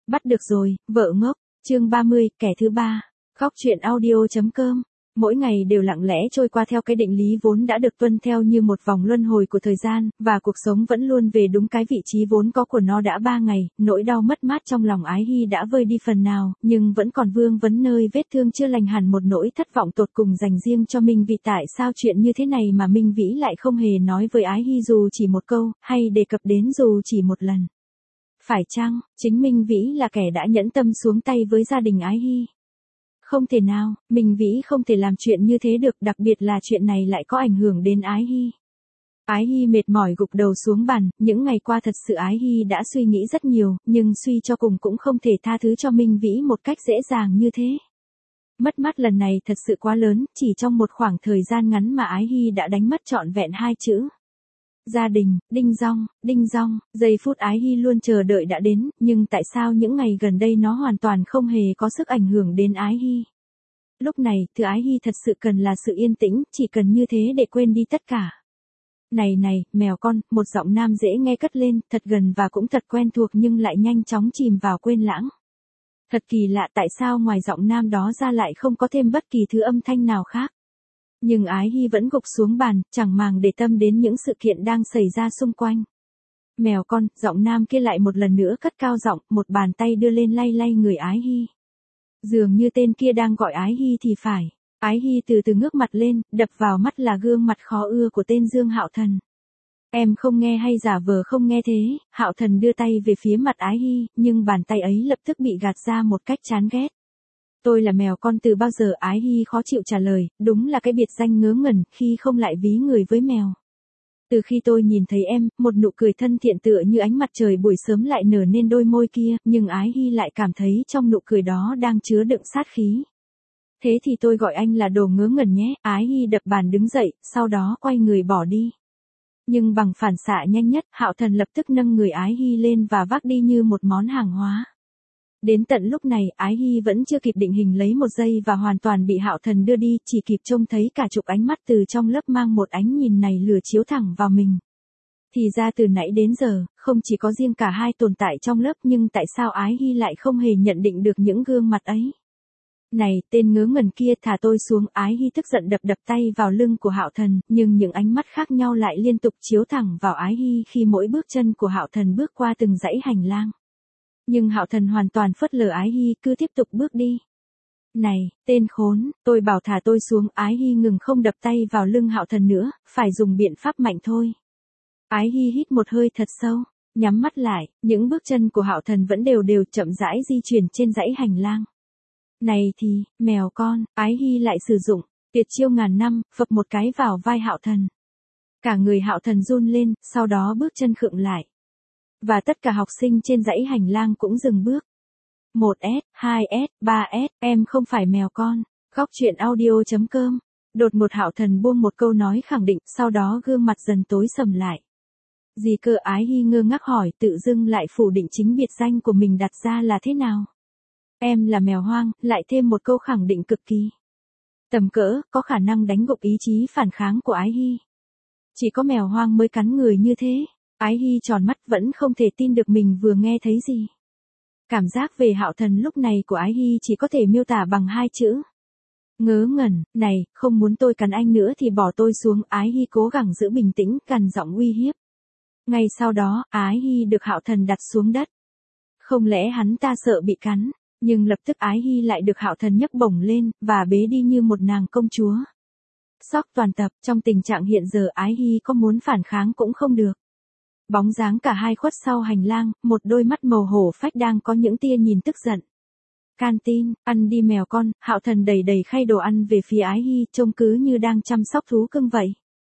Bắt được rồi, vợ ngốc. Chương 30, kẻ thứ ba. Góc truyện audio.com. Mỗi ngày đều lặng lẽ trôi qua theo cái định lý vốn đã được tuân theo như một vòng luân hồi của thời gian, và cuộc sống vẫn luôn về đúng cái vị trí vốn có của nó đã 3 ngày, nỗi đau mất mát trong lòng Ái Hy đã vơi đi phần nào, nhưng vẫn còn vương vấn nơi vết thương chưa lành hẳn một nỗi thất vọng tột cùng dành riêng cho Minh Vĩ. Tại sao chuyện như thế này mà Minh Vĩ lại không hề nói với Ái Hy dù chỉ một câu, hay đề cập đến dù chỉ một lần? Phải chăng, chính Minh Vĩ là kẻ đã nhẫn tâm xuống tay với gia đình Ái Hy? Không thể nào, Minh Vĩ không thể làm chuyện như thế được, đặc biệt là chuyện này lại có ảnh hưởng đến Ái Hy. Ái Hy mệt mỏi gục đầu xuống bàn, những ngày qua thật sự Ái Hy đã suy nghĩ rất nhiều, nhưng suy cho cùng cũng không thể tha thứ cho Minh Vĩ một cách dễ dàng như thế. Mất mát lần này thật sự quá lớn, chỉ trong một khoảng thời gian ngắn mà Ái Hy đã đánh mất trọn vẹn 2 chữ. Gia đình. Đinh Dong, giây phút Ái Hy luôn chờ đợi đã đến, nhưng tại sao những ngày gần đây nó hoàn toàn không hề có sức ảnh hưởng đến Ái Hy? Lúc này, thứ Ái Hy thật sự cần là sự yên tĩnh, chỉ cần như thế để quên đi tất cả. Này, mèo con, một giọng nam dễ nghe cất lên, thật gần và cũng thật quen thuộc nhưng lại nhanh chóng chìm vào quên lãng. Thật kỳ lạ, tại sao ngoài giọng nam đó ra lại không có thêm bất kỳ thứ âm thanh nào khác. Nhưng Ái Hy vẫn gục xuống bàn, chẳng màng để tâm đến những sự kiện đang xảy ra xung quanh. Mèo con, giọng nam kia lại một lần nữa cất cao giọng, một bàn tay đưa lên lay lay người Ái Hy. Dường như tên kia đang gọi Ái Hy thì phải. Ái Hy từ từ ngước mặt lên, đập vào mắt là gương mặt khó ưa của tên Dương Hạo Thần. Em không nghe hay giả vờ không nghe thế? Hạo Thần đưa tay về phía mặt Ái Hy, nhưng bàn tay ấy lập tức bị gạt ra một cách chán ghét. Tôi là mèo con từ bao giờ? Ái Hy khó chịu trả lời, đúng là cái biệt danh ngớ ngẩn khi không lại ví người với mèo. Từ khi tôi nhìn thấy em, một nụ cười thân thiện tựa như ánh mặt trời buổi sớm lại nở nên đôi môi kia, nhưng Ái Hy lại cảm thấy trong nụ cười đó đang chứa đựng sát khí. Thế thì tôi gọi anh là đồ ngớ ngẩn nhé. Ái Hy đập bàn đứng dậy, sau đó quay người bỏ đi. Nhưng bằng phản xạ nhanh nhất, Hạo Thần lập tức nâng người Ái Hy lên và vác đi như một món hàng hóa. Đến tận lúc này, Ái Hy vẫn chưa kịp định hình lấy một giây và hoàn toàn bị Hạo Thần đưa đi, chỉ kịp trông thấy cả chục ánh mắt từ trong lớp mang một ánh nhìn này lửa chiếu thẳng vào mình. Thì ra từ nãy đến giờ, không chỉ có riêng cả hai tồn tại trong lớp, nhưng tại sao Ái Hy lại không hề nhận định được những gương mặt ấy? Này, tên ngớ ngẩn kia, thả tôi xuống. Ái Hy tức giận đập tay vào lưng của Hạo Thần, nhưng những ánh mắt khác nhau lại liên tục chiếu thẳng vào Ái Hy khi mỗi bước chân của Hạo Thần bước qua từng dãy hành lang. Nhưng Hạo Thần hoàn toàn phớt lờ Ái Hy, cứ tiếp tục bước đi. Này, tên khốn, tôi bảo thả tôi xuống. Ái Hy ngừng không đập tay vào lưng Hạo Thần nữa, phải dùng biện pháp mạnh thôi. Ái Hy hít một hơi thật sâu, nhắm mắt lại, những bước chân của Hạo Thần vẫn đều chậm rãi di chuyển trên dãy hành lang. Này thì, mèo con, Ái Hy lại sử dụng tuyệt chiêu ngàn năm, phập một cái vào vai Hạo Thần. Cả người Hạo Thần run lên, sau đó bước chân khựng lại. Và tất cả học sinh trên dãy hành lang cũng dừng bước. 1S, 2S, 3S, em không phải mèo con. Góc truyện audio.com. Đột ngột Hạo Thần buông một câu nói khẳng định, sau đó gương mặt dần tối sầm lại. Gì cơ? Ái Hy ngơ ngác hỏi, tự dưng lại phủ định chính biệt danh của mình đặt ra là thế nào? Em là mèo hoang, lại thêm một câu khẳng định cực kỳ tầm cỡ, có khả năng đánh gục ý chí phản kháng của Ái Hy. Chỉ có mèo hoang mới cắn người như thế. Ái Hy tròn mắt vẫn không thể tin được mình vừa nghe thấy gì. Cảm giác về Hạo Thần lúc này của Ái Hy chỉ có thể miêu tả bằng 2 chữ. Ngớ ngẩn. Này, không muốn tôi cắn anh nữa thì bỏ tôi xuống. Ái Hy cố gắng giữ bình tĩnh, gằn giọng uy hiếp. Ngay sau đó, Ái Hy được Hạo Thần đặt xuống đất. Không lẽ hắn ta sợ bị cắn? Nhưng lập tức Ái Hy lại được Hạo Thần nhấc bổng lên, và bế đi như một nàng công chúa. Sốc toàn tập, trong tình trạng hiện giờ Ái Hy có muốn phản kháng cũng không được. Bóng dáng cả hai khuất sau hành lang, một đôi mắt màu hổ phách đang có những tia nhìn tức giận. Canteen, ăn đi mèo con. Hạo Thần đầy khay đồ ăn về phía Ái Hy, trông cứ như đang chăm sóc thú cưng vậy.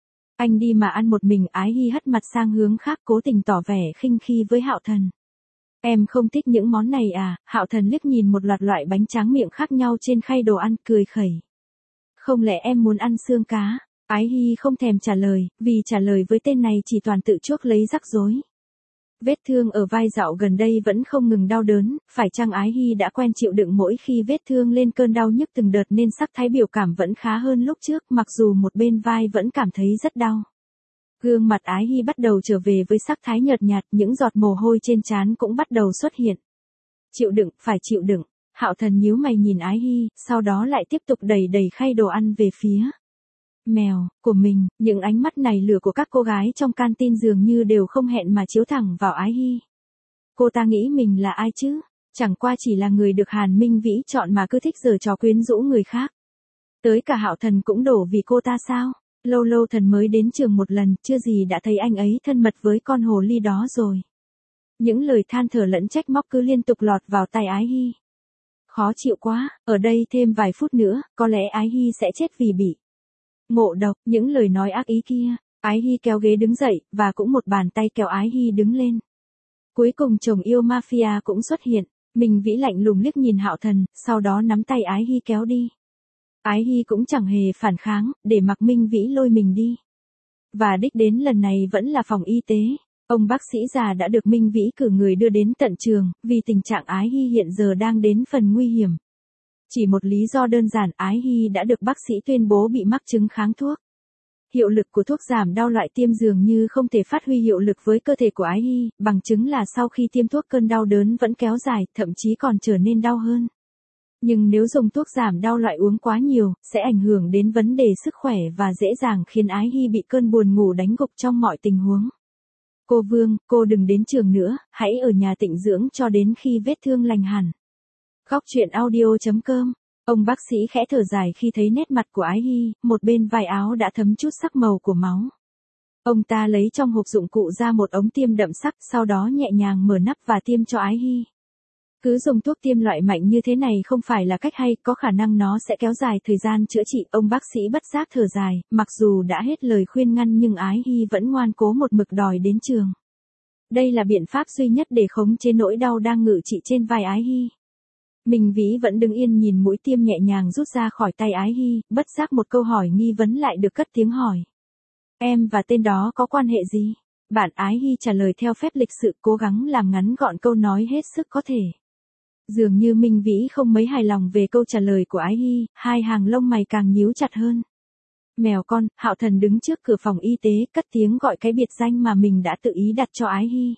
Anh đi mà ăn một mình. Ái Hy hất mặt sang hướng khác, cố tình tỏ vẻ khinh khi với Hạo Thần. Em không thích những món này à? Hạo Thần liếc nhìn một loạt loại bánh tráng miệng khác nhau trên khay đồ ăn, cười khẩy. Không lẽ em muốn ăn xương cá? Ái Hy không thèm trả lời, vì trả lời với tên này chỉ toàn tự chuốc lấy rắc rối. Vết thương ở vai dạo gần đây vẫn không ngừng đau đớn, phải chăng Ái Hy đã quen chịu đựng mỗi khi vết thương lên cơn đau nhức từng đợt nên sắc thái biểu cảm vẫn khá hơn lúc trước, mặc dù một bên vai vẫn cảm thấy rất đau. Gương mặt Ái Hy bắt đầu trở về với sắc thái nhợt nhạt, những giọt mồ hôi trên trán cũng bắt đầu xuất hiện. Chịu đựng, phải chịu đựng. Hạo Thần nhíu mày nhìn Ái Hy, sau đó lại tiếp tục đẩy khay đồ ăn về phía mèo của mình. Những ánh mắt này lửa của các cô gái trong canteen dường như đều không hẹn mà chiếu thẳng vào Ái Hy. Cô ta nghĩ mình là ai chứ? Chẳng qua chỉ là người được Hàn Minh Vĩ chọn mà cứ thích giở trò quyến rũ người khác. Tới cả Hạo Thần cũng đổ vì cô ta sao? Lâu lâu Thần mới đến trường một lần, chưa gì đã thấy anh ấy thân mật với con hồ ly đó rồi. Những lời than thở lẫn trách móc cứ liên tục lọt vào tai Ái Hy. Khó chịu quá, ở đây thêm vài phút nữa, có lẽ Ái Hy sẽ chết vì bị ngộ độc. Những lời nói ác ý kia. Ái Hy kéo ghế đứng dậy, và cũng một bàn tay kéo Ái Hy đứng lên. Cuối cùng chồng yêu mafia cũng xuất hiện. Minh Vĩ lạnh lùng liếc nhìn Hạo Thần, sau đó nắm tay Ái Hy kéo đi. Ái Hy cũng chẳng hề phản kháng, để mặc Minh Vĩ lôi mình đi. Và đích đến lần này vẫn là phòng y tế. Ông bác sĩ già đã được Minh Vĩ cử người đưa đến tận trường, vì tình trạng Ái Hy hiện giờ đang đến phần nguy hiểm. Chỉ một lý do đơn giản, Ái Hy đã được bác sĩ tuyên bố bị mắc chứng kháng thuốc. Hiệu lực của thuốc giảm đau loại tiêm dường như không thể phát huy hiệu lực với cơ thể của Ái Hy, bằng chứng là sau khi tiêm thuốc cơn đau đớn vẫn kéo dài, thậm chí còn trở nên đau hơn. Nhưng nếu dùng thuốc giảm đau loại uống quá nhiều, sẽ ảnh hưởng đến vấn đề sức khỏe và dễ dàng khiến Ái Hy bị cơn buồn ngủ đánh gục trong mọi tình huống. Cô Vương, cô đừng đến trường nữa, hãy ở nhà tịnh dưỡng cho đến khi vết thương lành hẳn. Góc truyện audio.com. Ông bác sĩ khẽ thở dài khi thấy nét mặt của Ái Hy, một bên vai áo đã thấm chút sắc màu của máu. Ông ta lấy trong hộp dụng cụ ra một ống tiêm đậm sắc, sau đó nhẹ nhàng mở nắp và tiêm cho Ái Hy. Cứ dùng thuốc tiêm loại mạnh như thế này không phải là cách hay, có khả năng nó sẽ kéo dài thời gian chữa trị. Ông bác sĩ bất giác thở dài, mặc dù đã hết lời khuyên ngăn nhưng Ái Hy vẫn ngoan cố một mực đòi đến trường. Đây là biện pháp duy nhất để khống chế nỗi đau đang ngự trị trên vai Ái Hy. Minh Vĩ vẫn đứng yên nhìn mũi tiêm nhẹ nhàng rút ra khỏi tay Ái Hy, bất giác một câu hỏi nghi vấn lại được cất tiếng hỏi. Em và tên đó có quan hệ gì? Bạn Ái Hy trả lời theo phép lịch sự, cố gắng làm ngắn gọn câu nói hết sức có thể. Dường như Minh Vĩ không mấy hài lòng về câu trả lời của Ái Hy, hai hàng lông mày càng nhíu chặt hơn. Mèo con. Hạo Thần đứng trước cửa phòng y tế, cất tiếng gọi cái biệt danh mà mình đã tự ý đặt cho Ái Hy.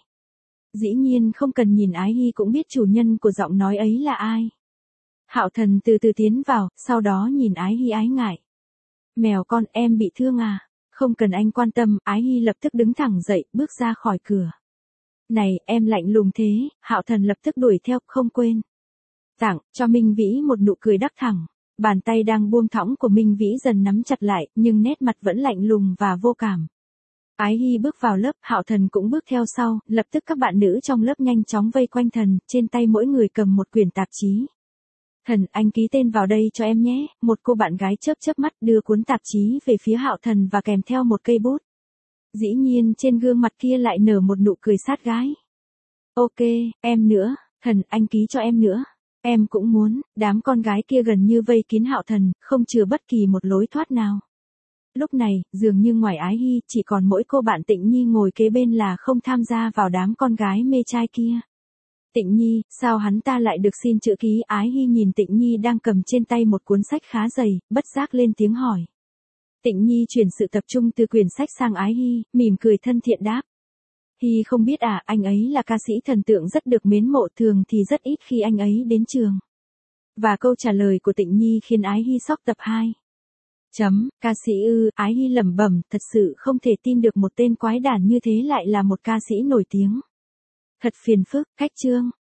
Dĩ nhiên không cần nhìn Ái Hy cũng biết chủ nhân của giọng nói ấy là ai. Hạo Thần từ từ tiến vào, sau đó nhìn Ái Hy ái ngại. Mèo con, em bị thương à? Không cần anh quan tâm. Ái Hy lập tức đứng thẳng dậy, bước ra khỏi cửa. Này, em lạnh lùng thế. Hạo Thần lập tức đuổi theo, không quên tặng cho Minh Vĩ một nụ cười đắc thẳng. Bàn tay đang buông thõng của Minh Vĩ dần nắm chặt lại, nhưng nét mặt vẫn lạnh lùng và vô cảm. Ái Hy bước vào lớp, Hạo Thần cũng bước theo sau, lập tức các bạn nữ trong lớp nhanh chóng vây quanh Thần, trên tay mỗi người cầm một quyển tạp chí. Thần, anh ký tên vào đây cho em nhé. Một cô bạn gái chớp chớp mắt đưa cuốn tạp chí về phía Hạo Thần và kèm theo một cây bút. Dĩ nhiên trên gương mặt kia lại nở một nụ cười sát gái. Ok, em nữa. Thần, anh ký cho em nữa. Em cũng muốn. Đám con gái kia gần như vây kín Hạo Thần, không chừa bất kỳ một lối thoát nào. Lúc này, dường như ngoài Ái Hy, chỉ còn mỗi cô bạn Tịnh Nhi ngồi kế bên là không tham gia vào đám con gái mê trai kia. Tịnh Nhi, sao hắn ta lại được xin chữ ký? Ái Hy nhìn Tịnh Nhi đang cầm trên tay một cuốn sách khá dày, bất giác lên tiếng hỏi. Tịnh Nhi chuyển sự tập trung từ quyển sách sang Ái Hy, mỉm cười thân thiện đáp. Hy không biết à, anh ấy là ca sĩ thần tượng rất được mến mộ, thường thì rất ít khi anh ấy đến trường. Và câu trả lời của Tịnh Nhi khiến Ái Hy sốc tập 2. Ca sĩ ư? Ái Hy lẩm bẩm, thật sự không thể tin được một tên quái đản như thế lại là một ca sĩ nổi tiếng. Thật phiền phức. Cách chương.